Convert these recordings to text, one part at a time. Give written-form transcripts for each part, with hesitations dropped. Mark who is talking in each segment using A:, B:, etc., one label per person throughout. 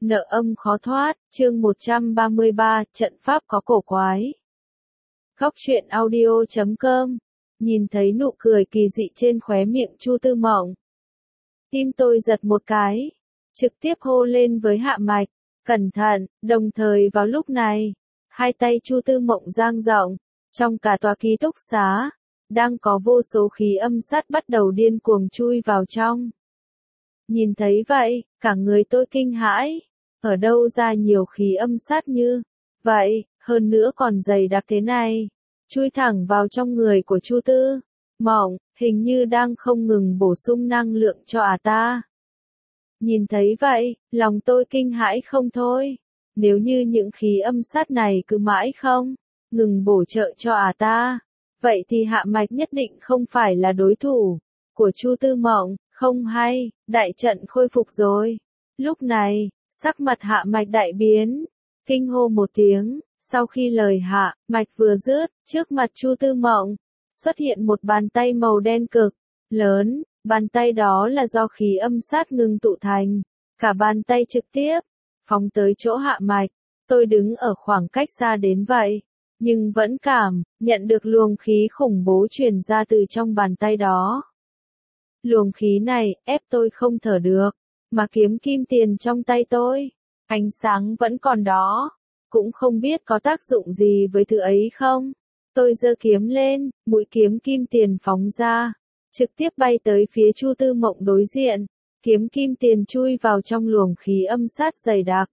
A: Nợ âm khó thoát, chương 133, trận pháp có cổ quái. Góc truyện audio.com. Nhìn thấy nụ cười kỳ dị trên khóe miệng Chu Tư Mộng. Tim tôi giật một cái, trực tiếp hô lên với Hạ Mạch, cẩn thận, đồng thời vào lúc này, hai tay Chu Tư Mộng dang rộng, trong cả tòa ký túc xá, đang có vô số khí âm sát bắt đầu điên cuồng chui vào trong. Nhìn thấy vậy, cả người tôi kinh hãi, ở đâu ra nhiều khí âm sát như vậy, hơn nữa còn dày đặc thế này, chui thẳng vào trong người của Chu Tư Mộng, hình như đang không ngừng bổ sung năng lượng cho ta. Nhìn thấy vậy, lòng tôi kinh hãi không thôi, nếu như những khí âm sát này cứ mãi không ngừng bổ trợ cho ta, vậy thì Hạ Mạch nhất định không phải là đối thủ của Chu Tư Mộng. Không hay, đại trận khôi phục rồi. Lúc này, sắc mặt Hạ Mạch đại biến, kinh hô một tiếng, sau khi lời Hạ Mạch vừa dứt, trước mặt Chu Tư Mộng, xuất hiện một bàn tay màu đen cực lớn, bàn tay đó là do khí âm sát ngưng tụ thành, cả bàn tay trực tiếp phóng tới chỗ Hạ Mạch. Tôi đứng ở khoảng cách xa đến vậy, nhưng vẫn cảm nhận được luồng khí khủng bố truyền ra từ trong bàn tay đó. Luồng khí này ép tôi không thở được, mà kiếm kim tiền trong tay tôi, ánh sáng vẫn còn đó, cũng không biết có tác dụng gì với thứ ấy không. Tôi giơ kiếm lên, mũi kiếm kim tiền phóng ra, trực tiếp bay tới phía Chu Tư Mộng đối diện, kiếm kim tiền chui vào trong luồng khí âm sát dày đặc.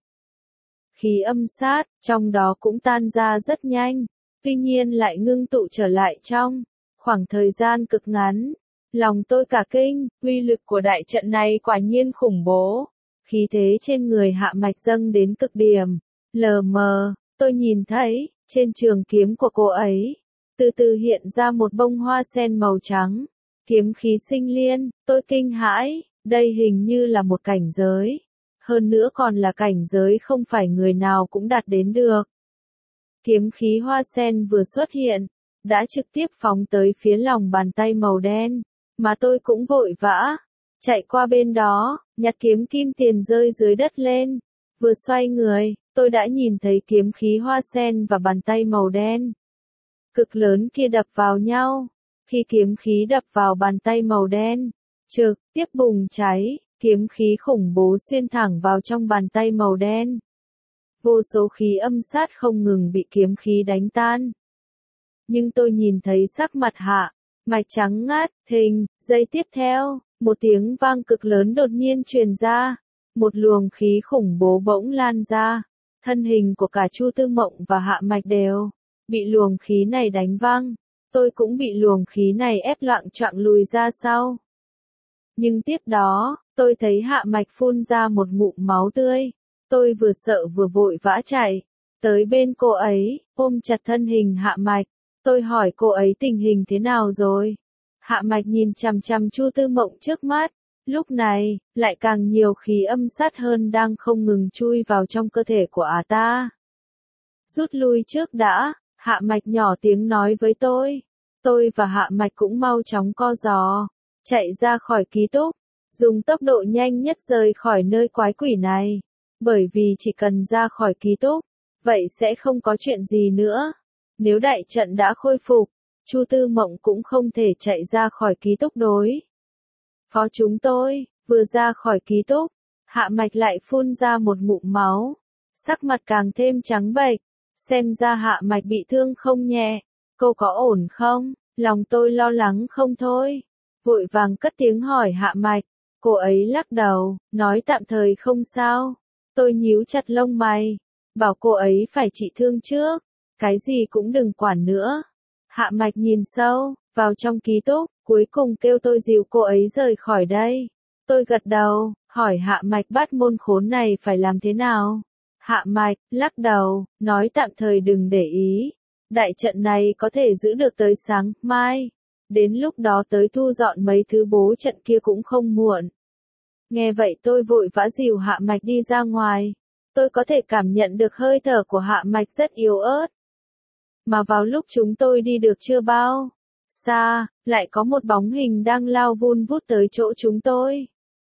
A: Khí âm sát, trong đó cũng tan ra rất nhanh, tuy nhiên lại ngưng tụ trở lại trong khoảng thời gian cực ngắn. Lòng tôi cả kinh, uy lực của đại trận này quả nhiên khủng bố. Khí thế trên người Hạ Mạch dâng đến cực điểm. Lờ mờ, tôi nhìn thấy, trên trường kiếm của cô ấy, từ từ hiện ra một bông hoa sen màu trắng. Kiếm khí sinh liên, tôi kinh hãi, đây hình như là một cảnh giới. Hơn nữa còn là cảnh giới không phải người nào cũng đạt đến được. Kiếm khí hoa sen vừa xuất hiện, đã trực tiếp phóng tới phía lòng bàn tay màu đen. Mà tôi cũng vội vã, chạy qua bên đó, nhặt kiếm kim tiền rơi dưới đất lên. Vừa xoay người, tôi đã nhìn thấy kiếm khí hoa sen và bàn tay màu đen cực lớn kia đập vào nhau. Khi kiếm khí đập vào bàn tay màu đen, trực tiếp bùng cháy, kiếm khí khủng bố xuyên thẳng vào trong bàn tay màu đen. Vô số khí âm sát không ngừng bị kiếm khí đánh tan. Nhưng tôi nhìn thấy sắc mặt Hạ Mạch trắng ngắt, thình, giây tiếp theo, một tiếng vang cực lớn đột nhiên truyền ra, một luồng khí khủng bố bỗng lan ra, thân hình của cả Chu Tư Mộng và Hạ Mạch đều bị luồng khí này đánh văng, tôi cũng bị luồng khí này ép loạng choạng lùi ra sau. Nhưng tiếp đó, tôi thấy Hạ Mạch phun ra một ngụm máu tươi, tôi vừa sợ vừa vội vã chạy tới bên cô ấy, ôm chặt thân hình Hạ Mạch. Tôi hỏi cô ấy tình hình thế nào rồi? Hạ Mạch nhìn chằm chằm Chu Tư Mộng trước mắt, lúc này, lại càng nhiều khí âm sát hơn đang không ngừng chui vào trong cơ thể của ta. Rút lui trước đã, Hạ Mạch nhỏ tiếng nói với tôi. Tôi và Hạ Mạch cũng mau chóng co giò, chạy ra khỏi ký túc, dùng tốc độ nhanh nhất rời khỏi nơi quái quỷ này. Bởi vì chỉ cần ra khỏi ký túc, vậy sẽ không có chuyện gì nữa. Nếu đại trận đã khôi phục, Chu Tư Mộng cũng không thể chạy ra khỏi ký túc đối. Phó chúng tôi, vừa ra khỏi ký túc, Hạ Mạch lại phun ra một ngụm máu, sắc mặt càng thêm trắng bệch, xem ra Hạ Mạch bị thương không nhẹ, cô có ổn không? Lòng tôi lo lắng không thôi, vội vàng cất tiếng hỏi Hạ Mạch, cô ấy lắc đầu, nói tạm thời không sao. Tôi nhíu chặt lông mày, bảo cô ấy phải trị thương trước. Cái gì cũng đừng quản nữa. Hạ Mạch nhìn sâu vào trong ký túc, cuối cùng kêu tôi dìu cô ấy rời khỏi đây. Tôi gật đầu, hỏi Hạ Mạch bắt môn khốn này phải làm thế nào. Hạ Mạch lắc đầu, nói tạm thời đừng để ý. Đại trận này có thể giữ được tới sáng mai. Đến lúc đó tới thu dọn mấy thứ bố trận kia cũng không muộn. Nghe vậy tôi vội vã dìu Hạ Mạch đi ra ngoài. Tôi có thể cảm nhận được hơi thở của Hạ Mạch rất yếu ớt. Mà vào lúc chúng tôi đi được chưa bao xa, lại có một bóng hình đang lao vun vút tới chỗ chúng tôi.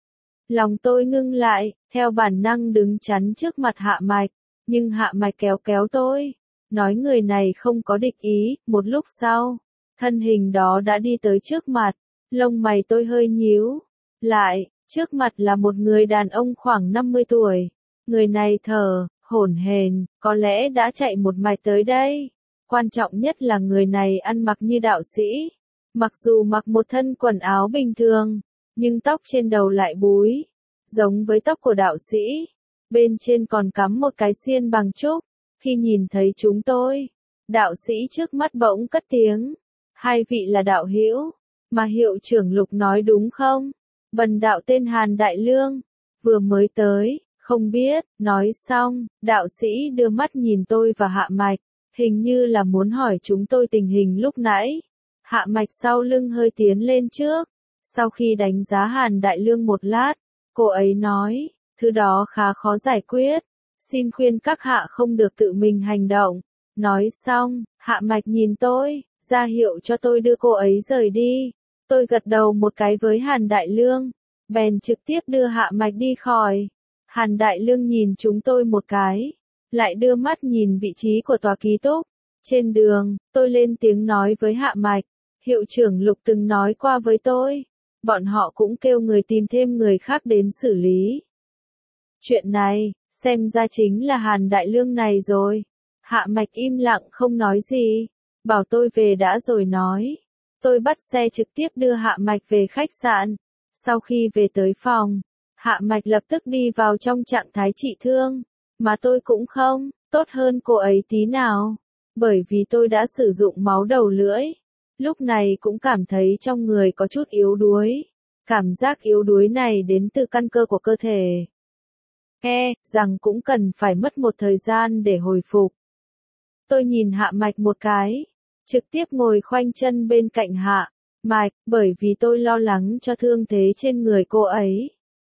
A: Lòng tôi ngưng lại, theo bản năng đứng chắn trước mặt Hạ Mạch, nhưng Hạ Mạch kéo kéo tôi, nói người này không có địch ý. Một lúc sau, thân hình đó đã đi tới trước mặt, lông mày tôi hơi nhíu lại, trước mặt là một người đàn ông khoảng 50 tuổi. Người này thở hổn hển, có lẽ đã chạy một mạch tới đây. Quan trọng nhất là người này ăn mặc như đạo sĩ. Mặc dù mặc một thân quần áo bình thường, nhưng tóc trên đầu lại búi, giống với tóc của đạo sĩ. Bên trên còn cắm một cái xiên bằng trúc. Khi nhìn thấy chúng tôi, đạo sĩ trước mắt bỗng cất tiếng. Hai vị là đạo hữu, mà hiệu trưởng Lục nói đúng không? Bần đạo tên Hàn Đại Lương, vừa mới tới, không biết. Nói xong, đạo sĩ đưa mắt nhìn tôi và Hạ Mạch, hình như là muốn hỏi chúng tôi tình hình lúc nãy. Hạ Mạch sau lưng hơi tiến lên trước, sau khi đánh giá Hàn Đại Lương một lát, cô ấy nói, thứ đó khá khó giải quyết, xin khuyên các hạ không được tự mình hành động. Nói xong, Hạ Mạch nhìn tôi, ra hiệu cho tôi đưa cô ấy rời đi. Tôi gật đầu một cái với Hàn Đại Lương, bèn trực tiếp đưa Hạ Mạch đi khỏi. Hàn Đại Lương nhìn chúng tôi một cái, lại đưa mắt nhìn vị trí của tòa ký túc. Trên đường, tôi lên tiếng nói với Hạ Mạch, hiệu trưởng Lục từng nói qua với tôi, bọn họ cũng kêu người tìm thêm người khác đến xử lý. Chuyện này, xem ra chính là Hàn Đại Lương này rồi. Hạ Mạch im lặng không nói gì, bảo tôi về đã rồi nói. Tôi bắt xe trực tiếp đưa Hạ Mạch về khách sạn. Sau khi về tới phòng, Hạ Mạch lập tức đi vào trong trạng thái trị thương, mà tôi cũng không tốt hơn cô ấy tí nào, bởi vì tôi đã sử dụng máu đầu lưỡi. Lúc này cũng cảm thấy trong người có chút yếu đuối. Cảm giác yếu đuối này đến từ căn cơ của cơ thể. Rằng cũng cần phải mất một thời gian để hồi phục. Tôi nhìn Hạ Mạch một cái, trực tiếp ngồi khoanh chân bên cạnh Hạ Mạch, bởi vì tôi lo lắng cho thương thế trên người cô ấy.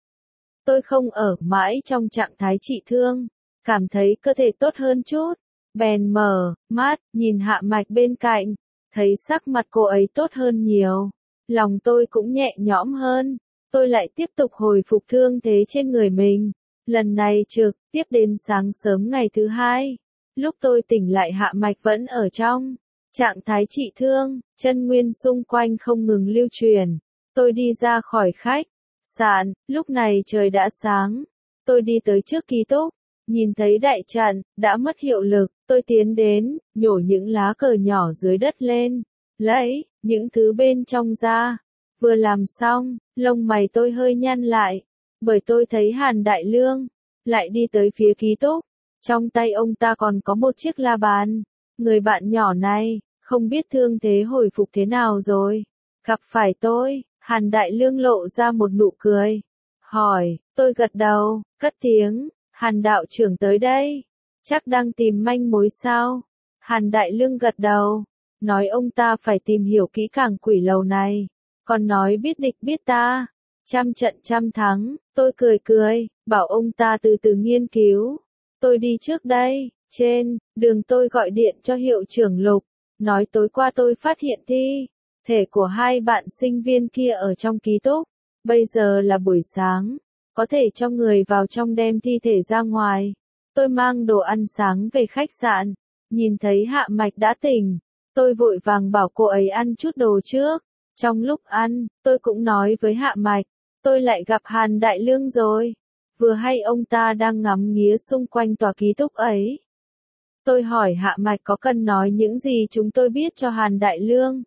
A: Tôi không ở mãi trong trạng thái trị thương, cảm thấy cơ thể tốt hơn chút, bèn mở mắt, nhìn Hạ Mạch bên cạnh, thấy sắc mặt cô ấy tốt hơn nhiều, lòng tôi cũng nhẹ nhõm hơn. Tôi lại tiếp tục hồi phục thương thế trên người mình, lần này trực tiếp đến sáng sớm ngày thứ hai. Lúc tôi tỉnh lại Hạ Mạch vẫn ở trong trạng thái trị thương, chân nguyên xung quanh không ngừng lưu truyền. Tôi đi ra khỏi khách sạn, lúc này trời đã sáng. Tôi đi tới trước ký túc, nhìn thấy đại trận đã mất hiệu lực, tôi tiến đến, nhổ những lá cờ nhỏ dưới đất lên, lấy những thứ bên trong ra. Vừa làm xong, lông mày tôi hơi nhăn lại, bởi tôi thấy Hàn Đại Lương lại đi tới phía ký túc. Trong tay ông ta còn có một chiếc la bàn. Người bạn nhỏ này, không biết thương thế hồi phục thế nào rồi. Gặp phải tôi, Hàn Đại Lương lộ ra một nụ cười. Hỏi, tôi gật đầu, cất tiếng, Hàn đạo trưởng tới đây. Chắc đang tìm manh mối sao? Hàn Đại Lương gật đầu, nói ông ta phải tìm hiểu kỹ càng quỷ lầu này. Còn nói biết địch biết ta, trăm trận trăm thắng. Tôi cười cười, bảo ông ta từ từ nghiên cứu. Tôi đi trước đây, trên đường tôi gọi điện cho hiệu trưởng Lục, nói tối qua tôi phát hiện thi thể của hai bạn sinh viên kia ở trong ký túc. Bây giờ là buổi sáng, có thể cho người vào trong đem thi thể ra ngoài. Tôi mang đồ ăn sáng về khách sạn, nhìn thấy Hạ Mạch đã tỉnh, tôi vội vàng bảo cô ấy ăn chút đồ trước. Trong lúc ăn, tôi cũng nói với Hạ Mạch, tôi lại gặp Hàn Đại Lương rồi. Vừa hay ông ta đang ngắm nghía xung quanh tòa ký túc ấy. Tôi hỏi Hạ Mạch có cần nói những gì chúng tôi biết cho Hàn Đại Lương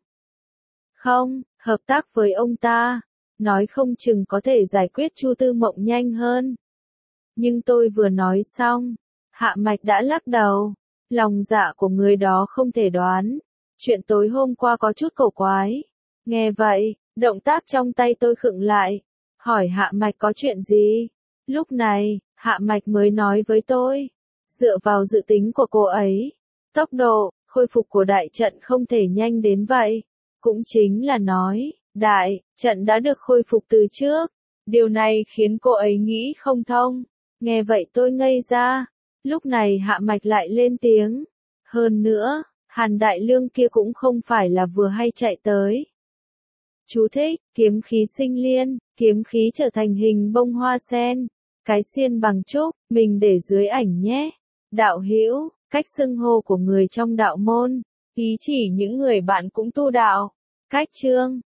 A: không, hợp tác với ông ta, nói không chừng có thể giải quyết Chu Tư Mộng nhanh hơn. Nhưng tôi vừa nói xong, Hạ Mạch đã lắc đầu, lòng dạ của người đó không thể đoán. Chuyện tối hôm qua có chút cổ quái. Nghe vậy, động tác trong tay tôi khựng lại, hỏi Hạ Mạch có chuyện gì. Lúc này, Hạ Mạch mới nói với tôi, dựa vào dự tính của cô ấy, tốc độ khôi phục của đại trận không thể nhanh đến vậy. Cũng chính là nói, đại trận đã được khôi phục từ trước. Điều này khiến cô ấy nghĩ không thông. Nghe vậy tôi ngây ra. Lúc này Hạ Mạch lại lên tiếng. Hơn nữa, Hàn Đại Lương kia cũng không phải là vừa hay chạy tới. Chú thích, kiếm khí sinh liên, Kiếm khí trở thành hình bông hoa sen. Cái xiên bằng trúc, mình để dưới ảnh nhé. Đạo hữu, cách xưng hô của người trong đạo môn, ý chỉ những người bạn cũng tu đạo. Cách chương